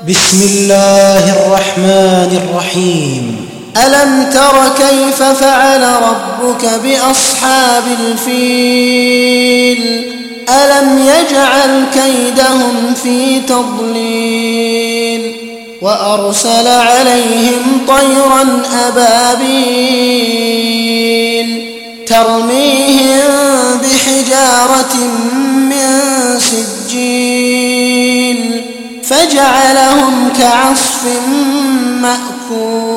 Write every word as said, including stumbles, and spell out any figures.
بسم الله الرحمن الرحيم. ألم تر كيف فعل ربك بأصحاب الفيل ألم يجعل كيدهم في تضليل وأرسل عليهم طيرا أبابيل ترميهم بحجارة من سجيل فجعلهم كعصف مأكول.